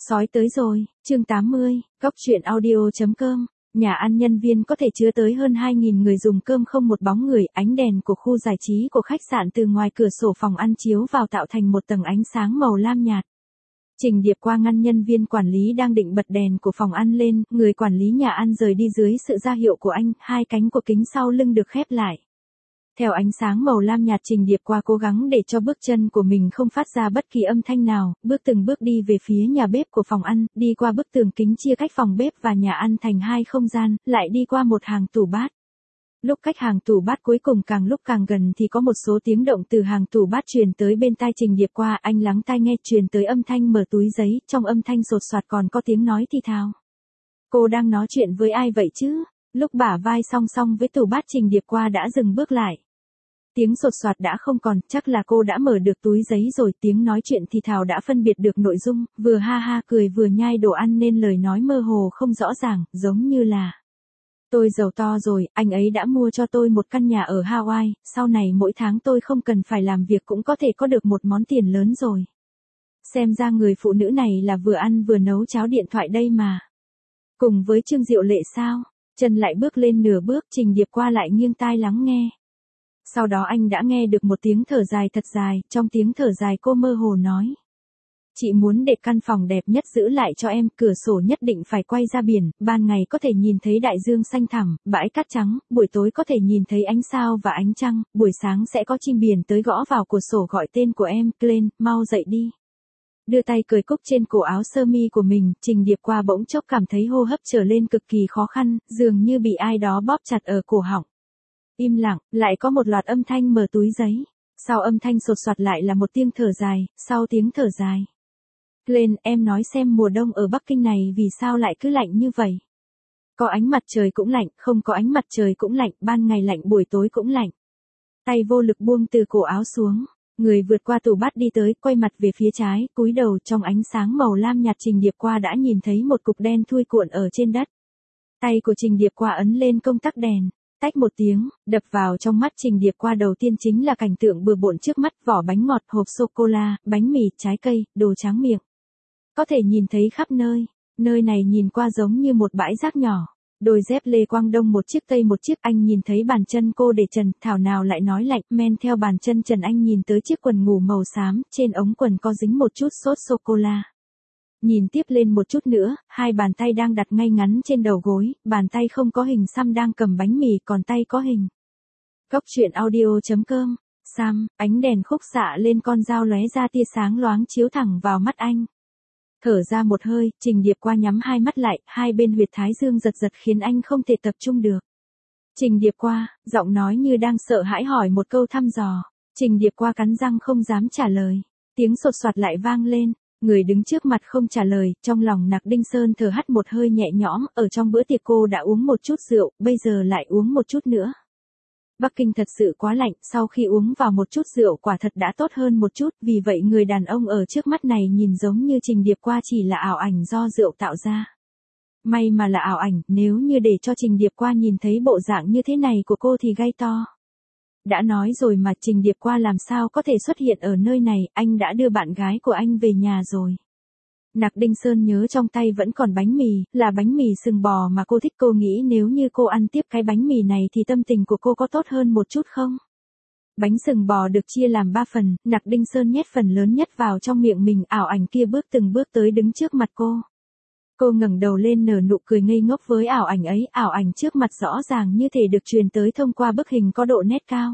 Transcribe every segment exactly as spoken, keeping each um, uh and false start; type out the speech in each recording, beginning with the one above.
Sói tới rồi, chương tám mươi, góc truyện audio.com. Nhà ăn nhân viên có thể chứa tới hơn hai nghìn người dùng cơm không một bóng người, ánh đèn của khu giải trí của khách sạn từ ngoài cửa sổ phòng ăn chiếu vào tạo thành một tầng ánh sáng màu lam nhạt. Trình Điệp qua ngăn nhân viên quản lý đang định bật đèn của phòng ăn lên, người quản lý nhà ăn rời đi dưới sự ra hiệu của anh, hai cánh của kính sau lưng được khép lại. Theo ánh sáng màu lam nhạt, Trình Điệp qua cố gắng để cho bước chân của mình không phát ra bất kỳ âm thanh nào, bước từng bước đi về phía nhà bếp của phòng ăn, đi qua bức tường kính chia cách phòng bếp và nhà ăn thành hai không gian, lại đi qua một hàng tủ bát. Lúc cách hàng tủ bát cuối cùng càng lúc càng gần thì có một số tiếng động từ hàng tủ bát truyền tới bên tai Trình Điệp qua, anh lắng tai nghe, truyền tới âm thanh mở túi giấy, trong âm thanh sột soạt còn có tiếng nói thì thào. Cô đang nói chuyện với ai vậy chứ? Lúc bả vai song song với tủ bát, Trình Điệp qua đã dừng bước lại. Tiếng sột soạt đã không còn, chắc là cô đã mở được túi giấy rồi, tiếng nói chuyện thì thào đã phân biệt được nội dung, vừa ha ha cười vừa nhai đồ ăn nên lời nói mơ hồ không rõ ràng, giống như là: tôi giàu to rồi, anh ấy đã mua cho tôi một căn nhà ở Hawaii, sau này mỗi tháng tôi không cần phải làm việc cũng có thể có được một món tiền lớn rồi. Xem ra người phụ nữ này là vừa ăn vừa nấu cháo điện thoại đây mà. Cùng với Trương Diệu Lệ sao? Chân lại bước lên nửa bước, Trình Điệp qua lại nghiêng tai lắng nghe. Sau đó anh đã nghe được một tiếng thở dài thật dài, trong tiếng thở dài cô mơ hồ nói: chị muốn để căn phòng đẹp nhất giữ lại cho em, cửa sổ nhất định phải quay ra biển, ban ngày có thể nhìn thấy đại dương xanh thẳm, bãi cát trắng, buổi tối có thể nhìn thấy ánh sao và ánh trăng, buổi sáng sẽ có chim biển tới gõ vào cửa sổ gọi tên của em, Glenn, mau dậy đi. Đưa tay cởi cúc trên cổ áo sơ mi của mình, Trình Điệp qua bỗng chốc cảm thấy hô hấp trở lên cực kỳ khó khăn, dường như bị ai đó bóp chặt ở cổ họng. Im lặng, lại có một loạt âm thanh mở túi giấy. Sau âm thanh sột soạt lại là một tiếng thở dài, sau tiếng thở dài: Glenn, em nói xem mùa đông ở Bắc Kinh này vì sao lại cứ lạnh như vậy? Có ánh mặt trời cũng lạnh, không có ánh mặt trời cũng lạnh, ban ngày lạnh buổi tối cũng lạnh. Tay vô lực buông từ cổ áo xuống, người vượt qua tủ bát đi tới, quay mặt về phía trái, cúi đầu, trong ánh sáng màu lam nhạt Trình Điệp qua đã nhìn thấy một cục đen thui cuộn ở trên đất. Tay của Trình Điệp qua ấn lên công tắc đèn. Tách một tiếng, đập vào trong mắt Trình Điệp qua đầu tiên chính là cảnh tượng bừa bộn trước mắt, vỏ bánh ngọt, hộp sô-cô-la, bánh mì, trái cây, đồ tráng miệng. Có thể nhìn thấy khắp nơi, nơi này nhìn qua giống như một bãi rác nhỏ. Đôi dép lê quang đông một chiếc tây một chiếc, anh nhìn thấy bàn chân cô để trần, thảo nào lại nói lạnh, men theo bàn chân trần anh nhìn tới chiếc quần ngủ màu xám, trên ống quần có dính một chút sốt sô-cô-la. Nhìn tiếp lên một chút nữa, hai bàn tay đang đặt ngay ngắn trên đầu gối, bàn tay không có hình xăm đang cầm bánh mì, còn tay có hình. Góc truyện audio.com. Sam, ánh đèn khúc xạ lên con dao lóe ra tia sáng loáng chiếu thẳng vào mắt anh. Thở ra một hơi, Trình Điệp qua nhắm hai mắt lại, hai bên huyệt thái dương giật giật khiến anh không thể tập trung được. Trình Điệp qua, giọng nói như đang sợ hãi hỏi một câu thăm dò. Trình Điệp qua cắn răng không dám trả lời. Tiếng sột soạt lại vang lên. Người đứng trước mặt không trả lời, trong lòng Nặc Đinh Sơn thở hắt một hơi nhẹ nhõm, ở trong bữa tiệc cô đã uống một chút rượu, bây giờ lại uống một chút nữa. Bắc Kinh thật sự quá lạnh, sau khi uống vào một chút rượu quả thật đã tốt hơn một chút, vì vậy người đàn ông ở trước mắt này nhìn giống như Trình Điệp qua chỉ là ảo ảnh do rượu tạo ra. May mà là ảo ảnh, nếu như để cho Trình Điệp qua nhìn thấy bộ dạng như thế này của cô thì gay to. Đã nói rồi mà, Trình Điệp qua làm sao có thể xuất hiện ở nơi này, anh đã đưa bạn gái của anh về nhà rồi. Nặc Đinh Sơn nhớ trong tay vẫn còn bánh mì, là bánh mì sừng bò mà cô thích, cô nghĩ nếu như cô ăn tiếp cái bánh mì này thì tâm tình của cô có tốt hơn một chút không? Bánh sừng bò được chia làm ba phần, Nặc Đinh Sơn nhét phần lớn nhất vào trong miệng mình, ảo ảnh kia bước từng bước tới đứng trước mặt cô. Cô ngẩng đầu lên nở nụ cười ngây ngốc với ảo ảnh ấy, ảo ảnh trước mặt rõ ràng như thể được truyền tới thông qua bức hình có độ nét cao.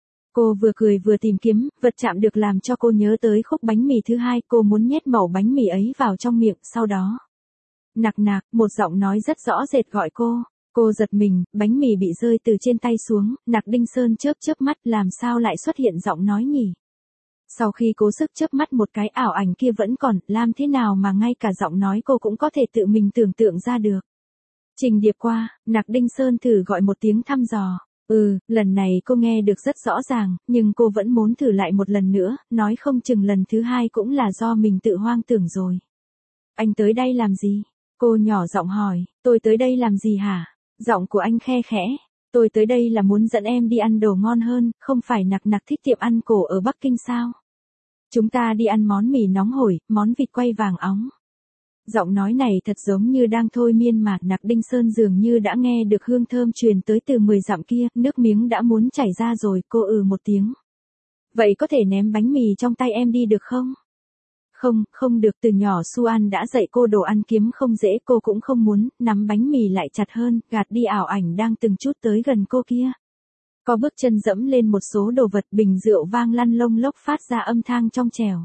Cô vừa cười vừa tìm kiếm, vật chạm được làm cho cô nhớ tới khúc bánh mì thứ hai, cô muốn nhét mẩu bánh mì ấy vào trong miệng, sau đó. Nặc nặc, một giọng nói rất rõ rệt gọi cô. Cô giật mình, bánh mì bị rơi từ trên tay xuống, Nặc Đinh Sơn chớp chớp mắt, làm sao lại xuất hiện giọng nói nhỉ? Sau khi cố sức chớp mắt một cái, ảo ảnh kia vẫn còn, làm thế nào mà ngay cả giọng nói cô cũng có thể tự mình tưởng tượng ra được. Trình Điệp qua, Nặc Đinh Sơn thử gọi một tiếng thăm dò. Ừ, lần này cô nghe được rất rõ ràng, nhưng cô vẫn muốn thử lại một lần nữa, nói không chừng lần thứ hai cũng là do mình tự hoang tưởng rồi. Anh tới đây làm gì? Cô nhỏ giọng hỏi, tôi tới đây làm gì hả? Giọng của anh khe khẽ. Tôi tới đây là muốn dẫn em đi ăn đồ ngon hơn, không phải Nặc nặc thích tiệm ăn cổ ở Bắc Kinh sao? Chúng ta đi ăn món mì nóng hổi, món vịt quay vàng óng. Giọng nói này thật giống như đang thôi miên mà Nặc Đinh Sơn dường như đã nghe được hương thơm truyền tới từ mười dặm kia, nước miếng đã muốn chảy ra rồi, cô ừ một tiếng. Vậy có thể ném bánh mì trong tay em đi được không? Không, không được, từ nhỏ Su An đã dạy cô đồ ăn kiếm không dễ, cô cũng không muốn, nắm bánh mì lại chặt hơn, gạt đi ảo ảnh đang từng chút tới gần cô kia. Có bước chân dẫm lên một số đồ vật, bình rượu vang lăn lông lốc phát ra âm thanh trong trẻo.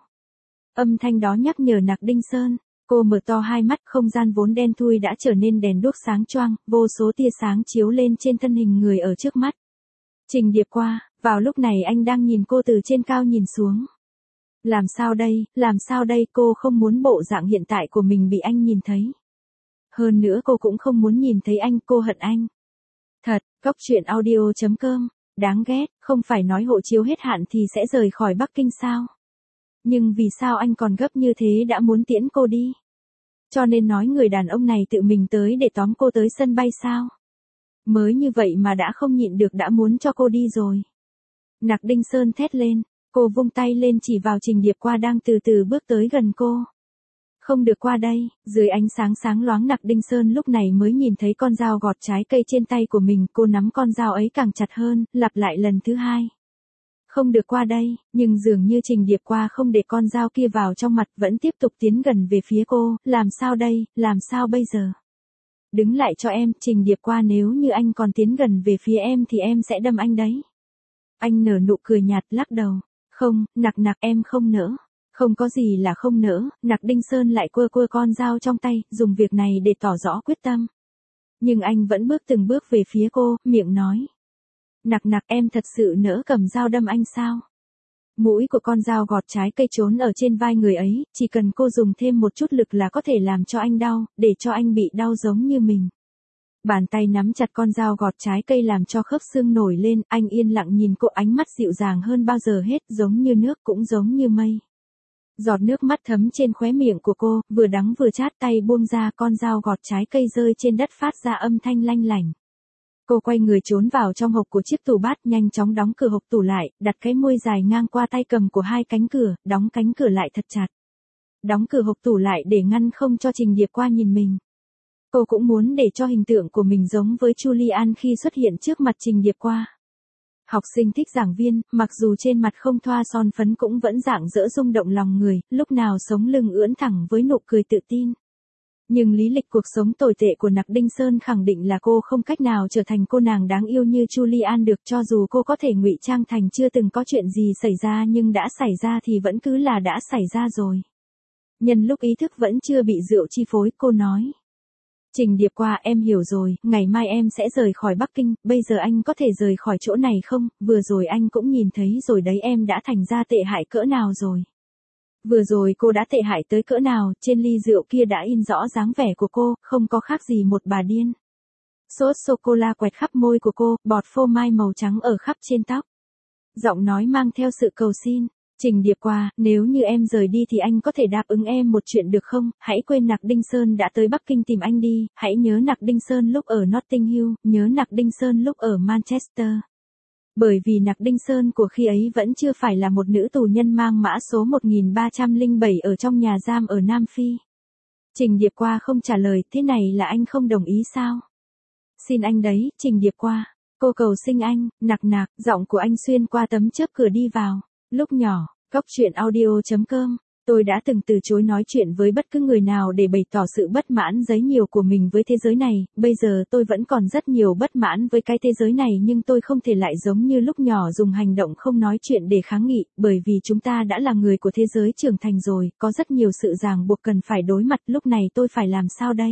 Âm thanh đó nhắc nhở Nặc Đinh Sơn. Cô mở to hai mắt, không gian vốn đen thui đã trở nên đèn đuốc sáng choang, vô số tia sáng chiếu lên trên thân hình người ở trước mắt. Trình Điệp qua, vào lúc này anh đang nhìn cô từ trên cao nhìn xuống. Làm sao đây, làm sao đây, cô không muốn bộ dạng hiện tại của mình bị anh nhìn thấy. Hơn nữa cô cũng không muốn nhìn thấy anh, cô hận anh. Thật, Cóc Truyện Audio chấm com, đáng ghét, không phải nói hộ chiếu hết hạn thì sẽ rời khỏi Bắc Kinh sao? Nhưng vì sao anh còn gấp như thế đã muốn tiễn cô đi? Cho nên nói người đàn ông này tự mình tới để tóm cô tới sân bay sao? Mới như vậy mà đã không nhịn được đã muốn cho cô đi rồi. Nặc Đinh Sơn thét lên, cô vung tay lên chỉ vào Trình Điệp qua đang từ từ bước tới gần cô. Không được qua đây, dưới ánh sáng sáng loáng Nặc Đinh Sơn lúc này mới nhìn thấy con dao gọt trái cây trên tay của mình, cô nắm con dao ấy càng chặt hơn, lặp lại lần thứ hai. Không được qua đây, nhưng dường như Trình Điệp qua không để con dao kia vào trong mặt, vẫn tiếp tục tiến gần về phía cô, làm sao đây, làm sao bây giờ? Đứng lại cho em, Trình Điệp qua, nếu như anh còn tiến gần về phía em thì em sẽ đâm anh đấy. Anh nở nụ cười nhạt lắc đầu, không, Nặc Nặc em không nỡ. Không có gì là không nỡ, Nặc Đinh Sơn lại quơ quơ con dao trong tay, dùng việc này để tỏ rõ quyết tâm. Nhưng anh vẫn bước từng bước về phía cô, miệng nói. Nặc Nặc em thật sự nỡ cầm dao đâm anh sao? Mũi của con dao gọt trái cây trốn ở trên vai người ấy, chỉ cần cô dùng thêm một chút lực là có thể làm cho anh đau, để cho anh bị đau giống như mình. Bàn tay nắm chặt con dao gọt trái cây làm cho khớp xương nổi lên, anh yên lặng nhìn cô, ánh mắt dịu dàng hơn bao giờ hết, giống như nước cũng giống như mây. Giọt nước mắt thấm trên khóe miệng của cô, vừa đắng vừa chát, tay buông ra, con dao gọt trái cây rơi trên đất phát ra âm thanh lanh lảnh. Cô quay người trốn vào trong hộc của chiếc tủ bát, nhanh chóng đóng cửa hộc tủ lại, đặt cái môi dài ngang qua tay cầm của hai cánh cửa, đóng cánh cửa lại thật chặt. Đóng cửa hộc tủ lại để ngăn không cho Trình Điệp qua nhìn mình. Cô cũng muốn để cho hình tượng của mình giống với Julian khi xuất hiện trước mặt Trình Điệp qua. Học sinh thích giảng viên, mặc dù trên mặt không thoa son phấn cũng vẫn rạng rỡ rung động lòng người, lúc nào sống lưng ưỡn thẳng với nụ cười tự tin. Nhưng lý lịch cuộc sống tồi tệ của Nặc Đinh Sơn khẳng định là cô không cách nào trở thành cô nàng đáng yêu như Julian được, cho dù cô có thể ngụy trang thành chưa từng có chuyện gì xảy ra nhưng đã xảy ra thì vẫn cứ là đã xảy ra rồi. Nhân lúc ý thức vẫn chưa bị rượu chi phối, cô nói. Trình Điệp qua, em hiểu rồi, ngày mai em sẽ rời khỏi Bắc Kinh, bây giờ anh có thể rời khỏi chỗ này không? Vừa rồi anh cũng nhìn thấy rồi đấy, em đã thành ra tệ hại cỡ nào rồi. Vừa rồi cô đã tệ hại tới cỡ nào, trên ly rượu kia đã in rõ dáng vẻ của cô, không có khác gì một bà điên. Sốt sô-cô-la quẹt khắp môi của cô, bọt phô mai màu trắng ở khắp trên tóc. Giọng nói mang theo sự cầu xin. Trình Điệp qua, nếu như em rời đi thì anh có thể đáp ứng em một chuyện được không? Hãy quên Nặc Đinh Sơn đã tới Bắc Kinh tìm anh đi, hãy nhớ Nặc Đinh Sơn lúc ở Notting Hill, nhớ Nặc Đinh Sơn lúc ở Manchester. Bởi vì Nặc Đinh Sơn của khi ấy vẫn chưa phải là một nữ tù nhân mang mã số một nghìn ba trăm lẻ bảy ở trong nhà giam ở Nam Phi. Trình Điệp qua không trả lời, thế này là anh không đồng ý sao? Xin anh đấy, Trình Điệp qua. Cô cầu xin anh, Nặc Nặc, giọng của anh xuyên qua tấm chớp cửa đi vào. Lúc nhỏ, Cóc Truyện Audio chấm com, tôi đã từng từ chối nói chuyện với bất cứ người nào để bày tỏ sự bất mãn giấy nhiều của mình với thế giới này, bây giờ tôi vẫn còn rất nhiều bất mãn với cái thế giới này nhưng tôi không thể lại giống như lúc nhỏ dùng hành động không nói chuyện để kháng nghị, bởi vì chúng ta đã là người của thế giới trưởng thành rồi, có rất nhiều sự ràng buộc cần phải đối mặt, lúc này tôi phải làm sao đây?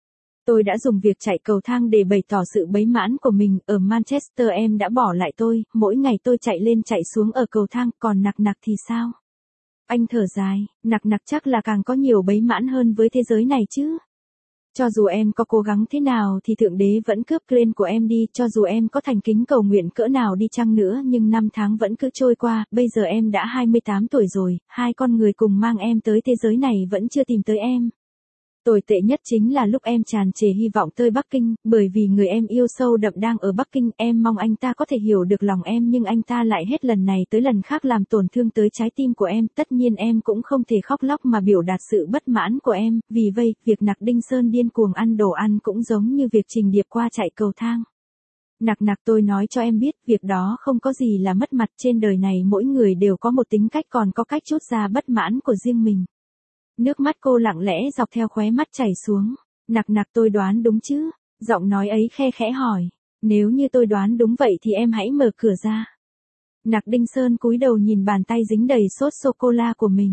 Tôi đã dùng việc chạy cầu thang để bày tỏ sự bấy mãn của mình, ở Manchester em đã bỏ lại tôi, mỗi ngày tôi chạy lên chạy xuống ở cầu thang, còn Nặc Nặc thì sao? Anh thở dài, Nặc Nặc chắc là càng có nhiều bấy mãn hơn với thế giới này chứ. Cho dù em có cố gắng thế nào thì Thượng Đế vẫn cướp Glenn của em đi, cho dù em có thành kính cầu nguyện cỡ nào đi chăng nữa nhưng năm tháng vẫn cứ trôi qua, bây giờ em đã hai mươi tám tuổi rồi, hai con người cùng mang em tới thế giới này vẫn chưa tìm tới em. Tồi tệ nhất chính là lúc em tràn trề hy vọng tới Bắc Kinh, bởi vì người em yêu sâu đậm đang ở Bắc Kinh, em mong anh ta có thể hiểu được lòng em nhưng anh ta lại hết lần này tới lần khác làm tổn thương tới trái tim của em, tất nhiên em cũng không thể khóc lóc mà biểu đạt sự bất mãn của em, vì vậy, việc Nặc Đinh Sơn điên cuồng ăn đồ ăn cũng giống như việc Trình Điệp qua chạy cầu thang. Nặc nặc tôi nói cho em biết, việc đó không có gì là mất mặt, trên đời này mỗi người đều có một tính cách còn có cách chút ra bất mãn của riêng mình. Nước mắt cô lặng lẽ dọc theo khóe mắt chảy xuống. Nặc nặc tôi đoán đúng chứ? Giọng nói ấy khe khẽ hỏi. Nếu như tôi đoán đúng vậy thì em hãy mở cửa ra. Nặc Đinh Sơn cúi đầu nhìn bàn tay dính đầy sốt sô-cô-la của mình.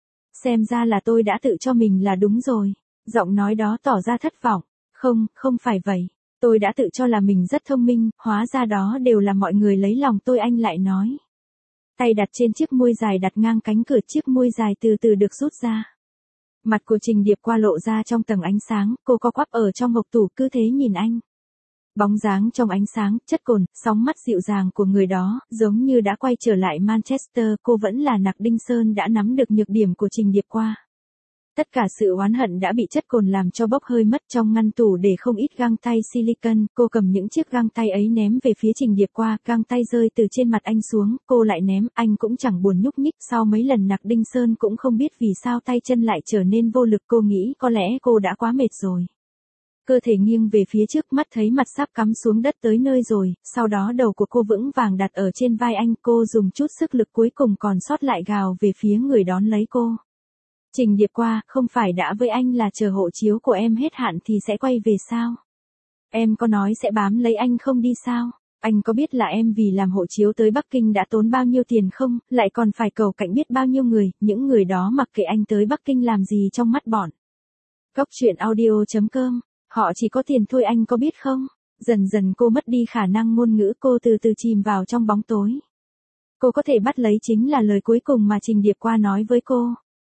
Xem ra là tôi đã tự cho mình là đúng rồi. Giọng nói đó tỏ ra thất vọng. Không, không phải vậy. Tôi đã tự cho là mình rất thông minh, hóa ra đó đều là mọi người lấy lòng tôi, anh lại nói. Tay đặt trên chiếc môi dài đặt ngang cánh cửa, chiếc môi dài từ từ được rút ra. Mặt của Trình Điệp qua lộ ra trong tầng ánh sáng, cô co quắp ở trong ngộc tủ cứ thế nhìn anh. Bóng dáng trong ánh sáng, chất cồn, sóng mắt dịu dàng của người đó, giống như đã quay trở lại Manchester, cô vẫn là Nặc Đinh Sơn đã nắm được nhược điểm của Trình Điệp qua. Tất cả sự oán hận đã bị chất cồn làm cho bốc hơi mất, trong ngăn tủ để không ít găng tay silicon, cô cầm những chiếc găng tay ấy ném về phía Trình Điệp qua, găng tay rơi từ trên mặt anh xuống, cô lại ném, anh cũng chẳng buồn nhúc nhích, sau mấy lần Nặc Đinh Sơn cũng không biết vì sao tay chân lại trở nên vô lực, cô nghĩ có lẽ cô đã quá mệt rồi. Cơ thể nghiêng về phía trước, mắt thấy mặt sắp cắm xuống đất tới nơi rồi, sau đó đầu của cô vững vàng đặt ở trên vai anh, cô dùng chút sức lực cuối cùng còn sót lại gào về phía người đón lấy cô. Trình Điệp qua, không phải đã với anh là chờ hộ chiếu của em hết hạn thì sẽ quay về sao? Em có nói sẽ bám lấy anh không đi sao? Anh có biết là em vì làm hộ chiếu tới Bắc Kinh đã tốn bao nhiêu tiền không? Lại còn phải cầu cạnh biết bao nhiêu người, những người đó mặc kệ anh tới Bắc Kinh làm gì trong mắt bọn. Góc truyện audio chấm com, họ chỉ có tiền thôi, anh có biết không? Dần dần cô mất đi khả năng ngôn ngữ, cô từ từ chìm vào trong bóng tối. Cô có thể bắt lấy chính là lời cuối cùng mà Trình Điệp qua nói với cô.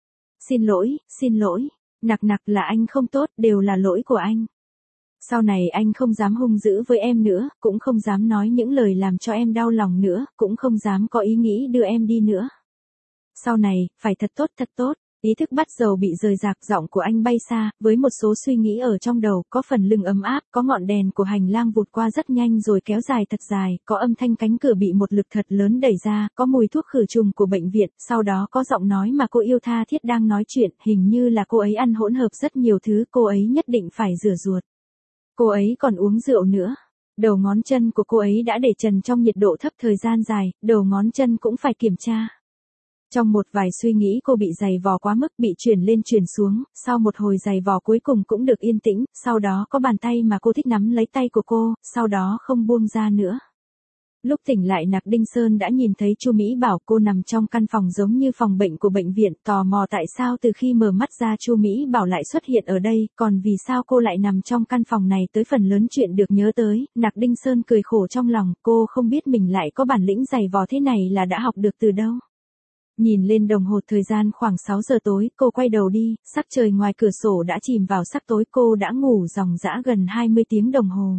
Xin lỗi, xin lỗi, Nặc nặc là anh không tốt, đều là lỗi của anh. Sau này anh không dám hung dữ với em nữa, cũng không dám nói những lời làm cho em đau lòng nữa, cũng không dám có ý nghĩ đưa em đi nữa. Sau này, phải thật tốt thật tốt. Ý thức bắt đầu bị rời rạc, giọng của anh bay xa, với một số suy nghĩ ở trong đầu, có phần lưng ấm áp, có ngọn đèn của hành lang vụt qua rất nhanh rồi kéo dài thật dài, có âm thanh cánh cửa bị một lực thật lớn đẩy ra, có mùi thuốc khử trùng của bệnh viện, sau đó có giọng nói mà cô yêu tha thiết đang nói chuyện, hình như là cô ấy ăn hỗn hợp rất nhiều thứ, cô ấy nhất định phải rửa ruột. Cô ấy còn uống rượu nữa. Đầu ngón chân của cô ấy đã để trần trong nhiệt độ thấp thời gian dài, đầu ngón chân cũng phải kiểm tra. Trong một vài suy nghĩ cô bị giày vò quá mức, bị chuyển lên chuyển xuống, sau một hồi giày vò cuối cùng cũng được yên tĩnh, sau đó có bàn tay mà cô thích nắm lấy tay của cô, sau đó không buông ra nữa. Lúc tỉnh lại Nặc Đinh Sơn đã nhìn thấy Chu Mỹ Bảo, cô nằm trong căn phòng giống như phòng bệnh của bệnh viện, tò mò tại sao từ khi mở mắt ra Chu Mỹ Bảo lại xuất hiện ở đây, còn vì sao cô lại nằm trong căn phòng này, tới phần lớn chuyện được nhớ tới, Nặc Đinh Sơn cười khổ trong lòng, cô không biết mình lại có bản lĩnh giày vò thế này là đã học được từ đâu. Nhìn lên đồng hồ, thời gian khoảng sáu giờ tối, cô quay đầu đi, sắc trời ngoài cửa sổ đã chìm vào sắc tối, cô đã ngủ ròng rã gần hai mươi tiếng đồng hồ.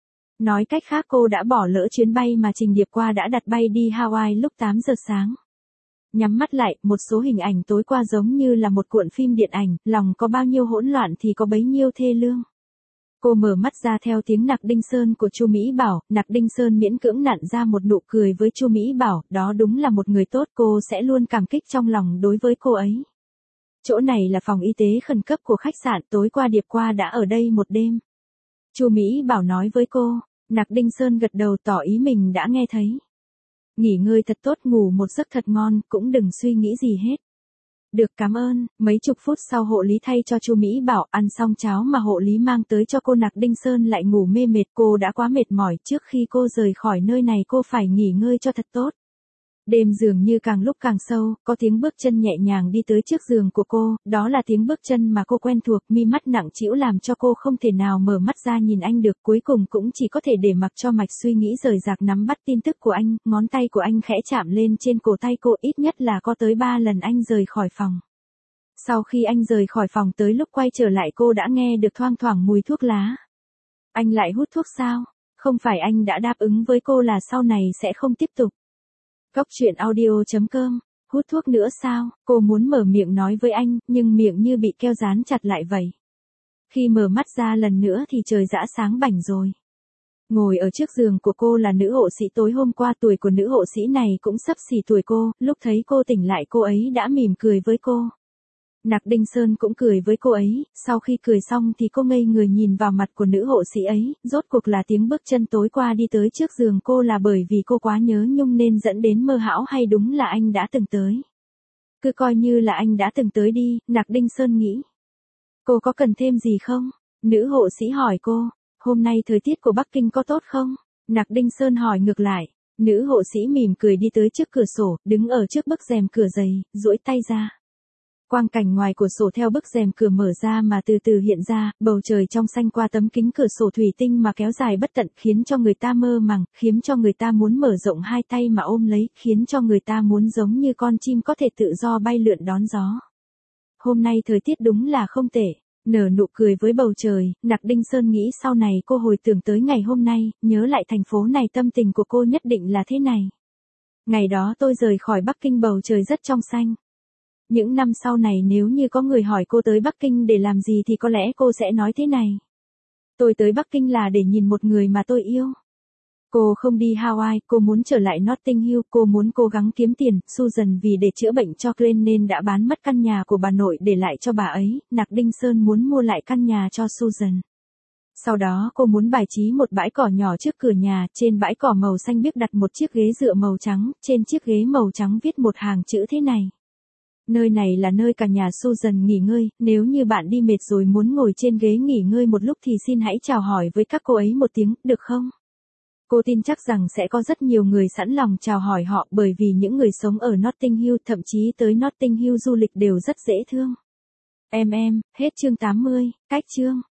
Nói cách khác cô đã bỏ lỡ chuyến bay mà Trình Điệp qua đã đặt bay đi Hawaii lúc tám giờ sáng. Nhắm mắt lại, một số hình ảnh tối qua giống như là một cuộn phim điện ảnh, lòng có bao nhiêu hỗn loạn thì có bấy nhiêu thê lương. Cô mở mắt ra theo tiếng Nặc Đinh Sơn của Chu Mỹ Bảo, Nặc Đinh Sơn miễn cưỡng nặn ra một nụ cười với Chu Mỹ Bảo, đó đúng là một người tốt, cô sẽ luôn cảm kích trong lòng đối với cô ấy. Chỗ này là phòng y tế khẩn cấp của khách sạn, tối qua Điệp qua đã ở đây một đêm. Chu Mỹ Bảo nói với cô, Nặc Đinh Sơn gật đầu tỏ ý mình đã nghe thấy. Nghỉ ngơi thật tốt, ngủ một giấc thật ngon, cũng đừng suy nghĩ gì hết. Được, cảm ơn. Mấy chục phút sau hộ lý thay cho Chu Mỹ Bảo, ăn xong cháo mà hộ lý mang tới cho cô, Nặc Đinh Sơn lại ngủ mê mệt, cô đã quá mệt mỏi, trước khi cô rời khỏi nơi này cô phải nghỉ ngơi cho thật tốt. Đêm dường như càng lúc càng sâu, có tiếng bước chân nhẹ nhàng đi tới trước giường của cô, đó là tiếng bước chân mà cô quen thuộc, mi mắt nặng trĩu làm cho cô không thể nào mở mắt ra nhìn anh được, cuối cùng cũng chỉ có thể để mặc cho mạch suy nghĩ rời rạc nắm bắt tin tức của anh, ngón tay của anh khẽ chạm lên trên cổ tay cô, ít nhất là có tới ba lần anh rời khỏi phòng. Sau khi anh rời khỏi phòng tới lúc quay trở lại cô đã nghe được thoang thoảng mùi thuốc lá. Anh lại hút thuốc sao? Không phải anh đã đáp ứng với cô là sau này sẽ không tiếp tục. Góc truyện audio chấm com, hút thuốc nữa sao? Cô muốn mở miệng nói với anh, nhưng miệng như bị keo dán chặt lại vậy. Khi mở mắt ra lần nữa thì trời dã sáng bảnh rồi. Ngồi ở trước giường của cô là nữ hộ sĩ tối hôm qua, tuổi của nữ hộ sĩ này cũng xấp xỉ tuổi cô, lúc thấy cô tỉnh lại cô ấy đã mỉm cười với cô. Nặc Đinh Sơn cũng cười với cô ấy, sau khi cười xong thì cô ngây người nhìn vào mặt của nữ hộ sĩ ấy, rốt cuộc là tiếng bước chân tối qua đi tới trước giường cô là bởi vì cô quá nhớ nhung nên dẫn đến mơ hão hay đúng là anh đã từng tới. Cứ coi như là anh đã từng tới đi, Nặc Đinh Sơn nghĩ. Cô có cần thêm gì không? Nữ hộ sĩ hỏi cô, hôm nay thời tiết của Bắc Kinh có tốt không? Nặc Đinh Sơn hỏi ngược lại, nữ hộ sĩ mỉm cười đi tới trước cửa sổ, đứng ở trước bức rèm cửa dày, duỗi tay ra. Quang cảnh ngoài cửa sổ theo bức rèm cửa mở ra mà từ từ hiện ra, bầu trời trong xanh qua tấm kính cửa sổ thủy tinh mà kéo dài bất tận khiến cho người ta mơ màng, khiến cho người ta muốn mở rộng hai tay mà ôm lấy, khiến cho người ta muốn giống như con chim có thể tự do bay lượn đón gió. Hôm nay thời tiết đúng là không tệ. Nở nụ cười với bầu trời, Nặc Đinh Sơn nghĩ sau này cô hồi tưởng tới ngày hôm nay, nhớ lại thành phố này tâm tình của cô nhất định là thế này. Ngày đó tôi rời khỏi Bắc Kinh bầu trời rất trong xanh. Những năm sau này nếu như có người hỏi cô tới Bắc Kinh để làm gì thì có lẽ cô sẽ nói thế này. Tôi tới Bắc Kinh là để nhìn một người mà tôi yêu. Cô không đi Hawaii, cô muốn trở lại Notting Hill, cô muốn cố gắng kiếm tiền. Susan vì để chữa bệnh cho Glenn nên đã bán mất căn nhà của bà nội để lại cho bà ấy. Nặc Đinh Sơn muốn mua lại căn nhà cho Susan. Sau đó cô muốn bài trí một bãi cỏ nhỏ trước cửa nhà, trên bãi cỏ màu xanh biếc đặt một chiếc ghế dựa màu trắng, trên chiếc ghế màu trắng viết một hàng chữ thế này. Nơi này là nơi cả nhà Susan nghỉ ngơi, nếu như bạn đi mệt rồi muốn ngồi trên ghế nghỉ ngơi một lúc thì xin hãy chào hỏi với các cô ấy một tiếng, được không? Cô tin chắc rằng sẽ có rất nhiều người sẵn lòng chào hỏi họ bởi vì những người sống ở Notting Hill, thậm chí tới Notting Hill du lịch đều rất dễ thương. Em em, hết chương tám mươi, cách chương.